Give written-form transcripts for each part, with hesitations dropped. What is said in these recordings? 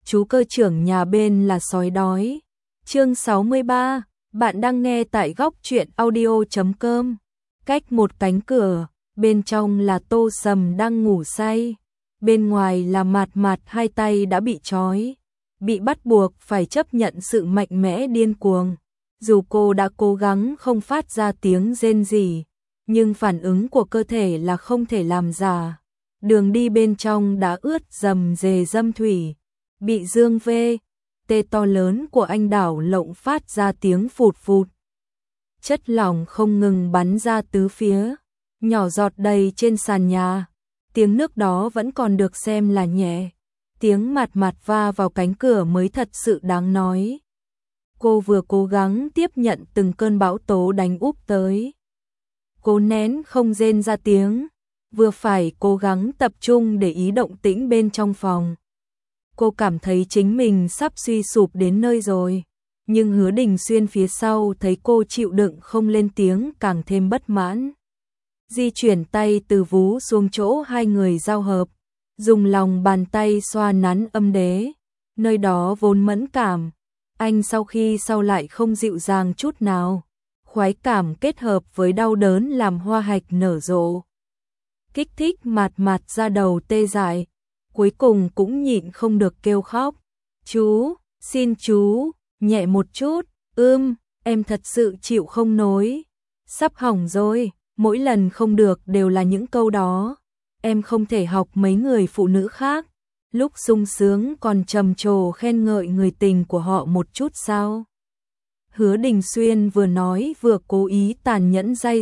chú cơ trưởng nhà bên là sói đói. Chương 63, bạn đang nghe tại góc truyện audio.com. Cách một cánh cửa, bên trong là Tô Sầm đang ngủ say. Bên ngoài là Mạt Mạt hai tay đã bị trói, bị bắt buộc phải chấp nhận sự mạnh mẽ điên cuồng. Dù cô đã cố gắng không phát ra tiếng rên rỉ, nhưng phản ứng của cơ thể là không thể làm giả. Đường đi bên trong đã ướt dầm dề dâm thủy, bị dương vê, tê to lớn của anh đảo lộng phát ra tiếng phụt phụt. Chất lỏng không ngừng bắn ra tứ phía, nhỏ giọt đầy trên sàn nhà. Tiếng nước đó vẫn còn được xem là nhẹ. Tiếng Mạt Mạt va vào cánh cửa mới thật sự đáng nói. Cô vừa cố gắng tiếp nhận từng cơn bão tố đánh úp tới. Cố nén không rên ra tiếng, vừa phải cố gắng tập trung để ý động tĩnh bên trong phòng. Cô cảm thấy chính mình sắp suy sụp đến nơi rồi, nhưng Hứa Đình Xuyên phía sau thấy cô chịu đựng không lên tiếng càng thêm bất mãn. Di chuyển tay từ vú xuống chỗ hai người giao hợp, dùng lòng bàn tay xoa nắn âm đế, nơi đó vốn mẫn cảm. Anh sau lại không dịu dàng chút nào, khoái cảm kết hợp với đau đớn làm hoa hạch nở rộ. Kích thích Mạt Mạt ra đầu tê dại, cuối cùng cũng nhịn không được kêu khóc. Chú, xin chú, nhẹ một chút, em thật sự chịu không nổi. Sắp hỏng rồi, mỗi lần không được đều là những câu đó. Em không thể học mấy người phụ nữ khác, lúc sung sướng còn trầm trồ khen ngợi người tình của họ một chút sao? Hứa Đình Xuyên vừa nói vừa cố ý tàn nhẫn day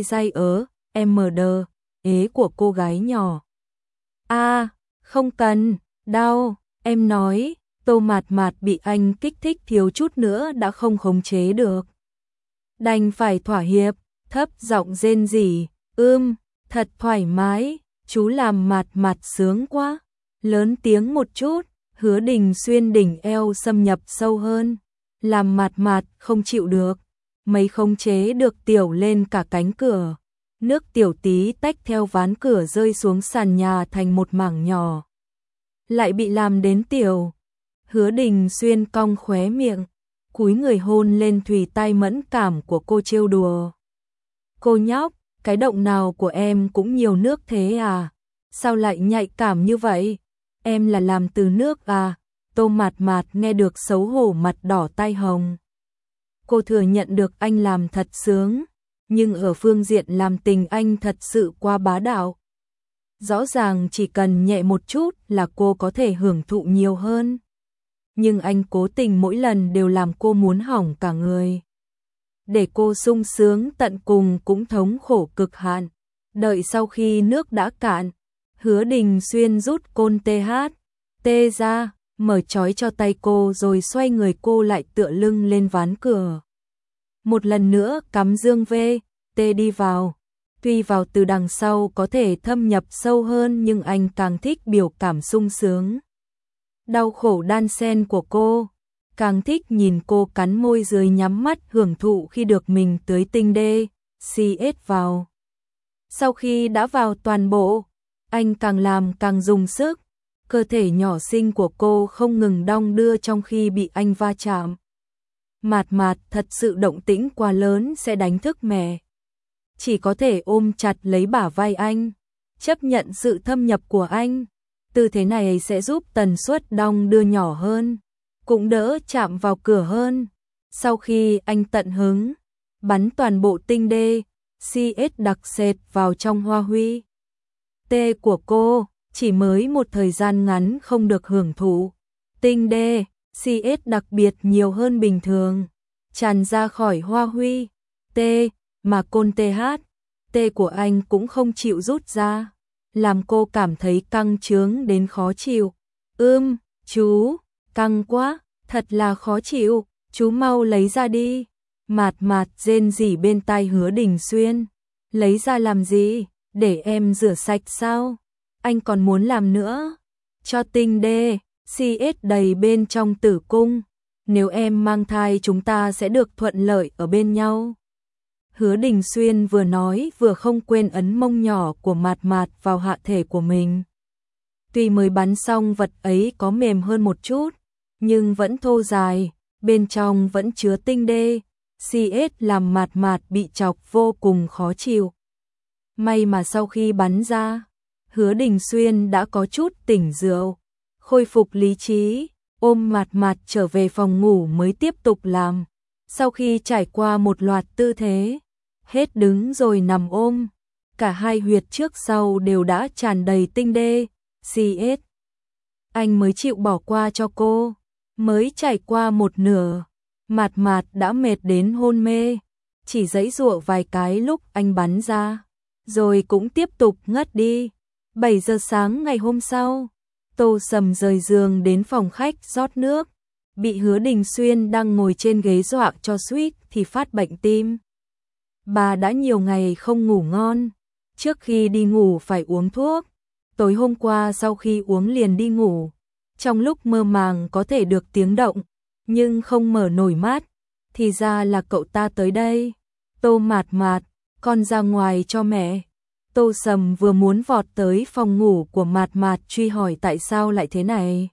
ế của cô gái nhỏ. Không cần, đau, em nói. Tô Mạt Mạt bị anh kích thích thiếu chút nữa đã không khống chế được, đành phải thỏa hiệp, thấp giọng rên rỉ, thật thoải mái, chú làm Mạt Mạt sướng quá. Lớn tiếng một chút, Hứa Đình Xuyên đỉnh eo xâm nhập sâu hơn, làm Mạt Mạt không chịu được, mấy khống chế được tiểu lên cả cánh cửa. Nước tiểu tí tách theo ván cửa rơi xuống sàn nhà thành một mảng nhỏ. Lại bị làm đến tiểu. Hứa Đình Xuyên cong khóe miệng, cúi người hôn lên thùy tay mẫn cảm của cô trêu đùa. Cô nhóc, cái động nào của em cũng nhiều nước thế à? Sao lại nhạy cảm như vậy? Em là làm từ nước à? Tô Mạt Mạt nghe được xấu hổ mặt đỏ tai hồng. Cô thừa nhận được anh làm thật sướng, nhưng ở phương diện làm tình anh thật sự quá bá đạo. Rõ ràng chỉ cần nhẹ một chút là cô có thể hưởng thụ nhiều hơn. Nhưng anh cố tình mỗi lần đều làm cô muốn hỏng cả người. Để cô sung sướng tận cùng cũng thống khổ cực hạn. Đợi sau khi nước đã cạn, Hứa Đình Xuyên rút côn THT ra, mở trói cho tay cô rồi xoay người cô lại tựa lưng lên ván cửa. Một lần nữa cắm dương VT đi vào. Tuy vào từ đằng sau có thể thâm nhập sâu hơn nhưng anh càng thích biểu cảm sung sướng, đau khổ đan xen của cô, càng thích nhìn cô cắn môi dưới nhắm mắt hưởng thụ khi được mình tưới tinh CS vào. Sau khi đã vào toàn bộ, anh càng làm càng dùng sức, cơ thể nhỏ xinh của cô không ngừng đong đưa trong khi bị anh va chạm. Mạt Mạt thật sự động tĩnh quá lớn sẽ đánh thức mẹ. Chỉ có thể ôm chặt lấy bả vai anh, chấp nhận sự thâm nhập của anh. Tư thế này sẽ giúp tần suất đong đưa nhỏ hơn, cũng đỡ chạm vào cửa hơn. Sau khi anh tận hứng, bắn toàn bộ tinh CS đặc sệt vào trong hoa huy tê của cô, chỉ mới một thời gian ngắn không được hưởng thụ. Tinh CS đặc biệt nhiều hơn bình thường, tràn ra khỏi hoa huy tê, mà côn THT của anh cũng không chịu rút ra, làm cô cảm thấy căng chướng đến khó chịu. Chú, căng quá, thật là khó chịu, chú mau lấy ra đi. Mạt Mạt rên rỉ bên tai Hứa Đình Xuyên. Lấy ra làm gì, để em rửa sạch sao? Anh còn muốn làm nữa. Cho tinh CS đầy bên trong tử cung. Nếu em mang thai chúng ta sẽ được thuận lợi ở bên nhau. Hứa Đình Xuyên vừa nói vừa không quên ấn mông nhỏ của Mạt Mạt vào hạ thể của mình. Tuy mới bắn xong vật ấy có mềm hơn một chút, nhưng vẫn thô dài, bên trong vẫn chứa tinh đê, CS làm Mạt Mạt bị chọc vô cùng khó chịu. May mà sau khi bắn ra, Hứa Đình Xuyên đã có chút tỉnh rượu, khôi phục lý trí, ôm Mạt Mạt trở về phòng ngủ mới tiếp tục làm. Sau khi trải qua một loạt tư thế, hết đứng rồi nằm ôm, cả hai huyệt trước sau đều đã tràn đầy tinh đê, CS. Anh mới chịu bỏ qua cho cô, mới trải qua một nửa, Mạt Mạt đã mệt đến hôn mê, chỉ giãy giụa vài cái lúc anh bắn ra, rồi cũng tiếp tục ngất đi. 7 giờ sáng ngày hôm sau, Tô Sầm rời giường đến phòng khách rót nước, bị Hứa Đình Xuyên đang ngồi trên ghế dọa cho suýt thì phát bệnh tim. Bà đã nhiều ngày không ngủ ngon, trước khi đi ngủ phải uống thuốc, tối hôm qua sau khi uống liền đi ngủ, trong lúc mơ màng có thể được tiếng động, nhưng không mở nổi mắt, thì ra là cậu ta tới đây. Tô Mạt Mạt, con ra ngoài cho mẹ. Tô Sầm vừa muốn vọt tới phòng ngủ của Mạt Mạt truy hỏi tại sao lại thế này.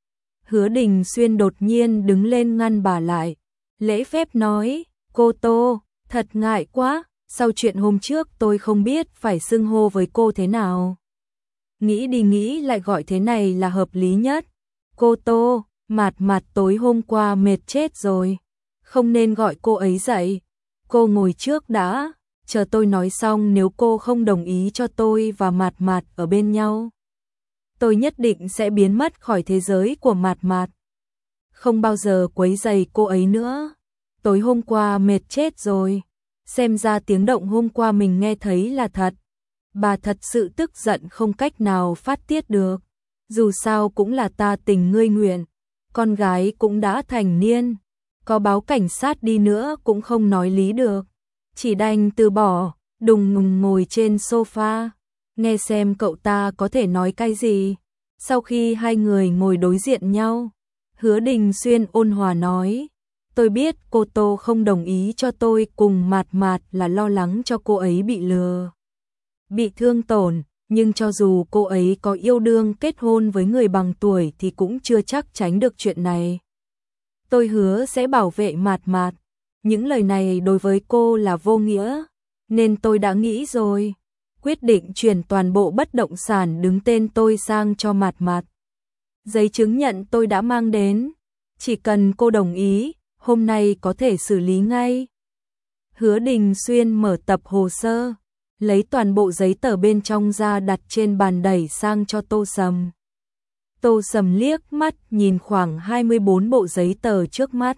Hứa Đình Xuyên đột nhiên đứng lên ngăn bà lại, lễ phép nói, cô Tô, thật ngại quá, sau chuyện hôm trước tôi không biết phải xưng hô với cô thế nào. Nghĩ đi nghĩ lại gọi thế này là hợp lý nhất. Cô Tô, Mạt Mạt tối hôm qua mệt chết rồi, không nên gọi cô ấy dậy. Cô ngồi trước đã, chờ tôi nói xong nếu cô không đồng ý cho tôi và Mạt Mạt ở bên nhau, tôi nhất định sẽ biến mất khỏi thế giới của Mạt Mạt. Không bao giờ quấy rầy cô ấy nữa. Tối hôm qua mệt chết rồi, xem ra tiếng động hôm qua mình nghe thấy là thật. Bà thật sự tức giận không cách nào phát tiết được. Dù sao cũng là ta tình ngươi nguyện, con gái cũng đã thành niên, có báo cảnh sát đi nữa cũng không nói lý được. Chỉ đành từ bỏ, đùng ngùng ngồi trên sofa, nghe xem cậu ta có thể nói cái gì. Sau khi hai người ngồi đối diện nhau, Hứa Đình Xuyên ôn hòa nói, tôi biết cô Tô không đồng ý cho tôi cùng Mạt Mạt là lo lắng cho cô ấy bị lừa, bị thương tổn, nhưng cho dù cô ấy có yêu đương kết hôn với người bằng tuổi thì cũng chưa chắc tránh được chuyện này. Tôi hứa sẽ bảo vệ Mạt Mạt. Những lời này đối với cô là vô nghĩa, nên tôi đã nghĩ rồi, quyết định chuyển toàn bộ bất động sản đứng tên tôi sang cho Mạt Mạt. Giấy chứng nhận tôi đã mang đến, chỉ cần cô đồng ý, hôm nay có thể xử lý ngay. Hứa Đình Xuyên mở tập hồ sơ, lấy toàn bộ giấy tờ bên trong ra đặt trên bàn đẩy sang cho Tô Sầm. Tô Sầm liếc mắt nhìn khoảng 24 bộ giấy tờ trước mắt,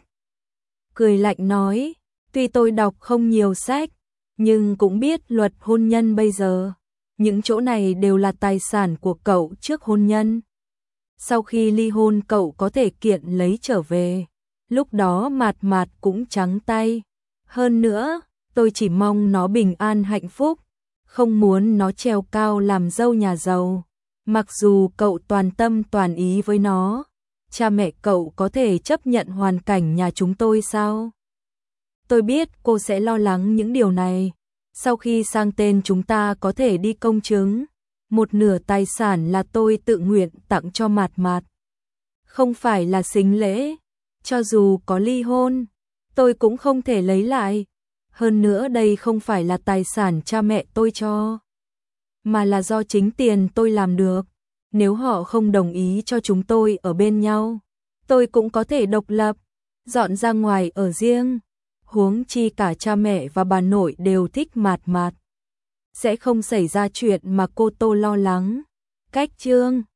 cười lạnh nói, tuy tôi đọc không nhiều sách, nhưng cũng biết luật hôn nhân bây giờ. Những chỗ này đều là tài sản của cậu trước hôn nhân. Sau khi ly hôn cậu có thể kiện lấy trở về. Lúc đó Mạt Mạt cũng trắng tay. Hơn nữa, tôi chỉ mong nó bình an hạnh phúc, không muốn nó trèo cao làm dâu nhà giàu. Mặc dù cậu toàn tâm toàn ý với nó, cha mẹ cậu có thể chấp nhận hoàn cảnh nhà chúng tôi sao? Tôi biết cô sẽ lo lắng những điều này. Sau khi sang tên chúng ta có thể đi công chứng. Một nửa tài sản là tôi tự nguyện tặng cho Mạt Mạt. Không phải là sính lễ. Cho dù có ly hôn, tôi cũng không thể lấy lại. Hơn nữa đây không phải là tài sản cha mẹ tôi cho, mà là do chính tiền tôi làm được. Nếu họ không đồng ý cho chúng tôi ở bên nhau, tôi cũng có thể độc lập, dọn ra ngoài ở riêng. Huống chi cả cha mẹ và bà nội đều thích Mạt Mạt, sẽ không xảy ra chuyện mà cô Tô lo lắng. Cách chương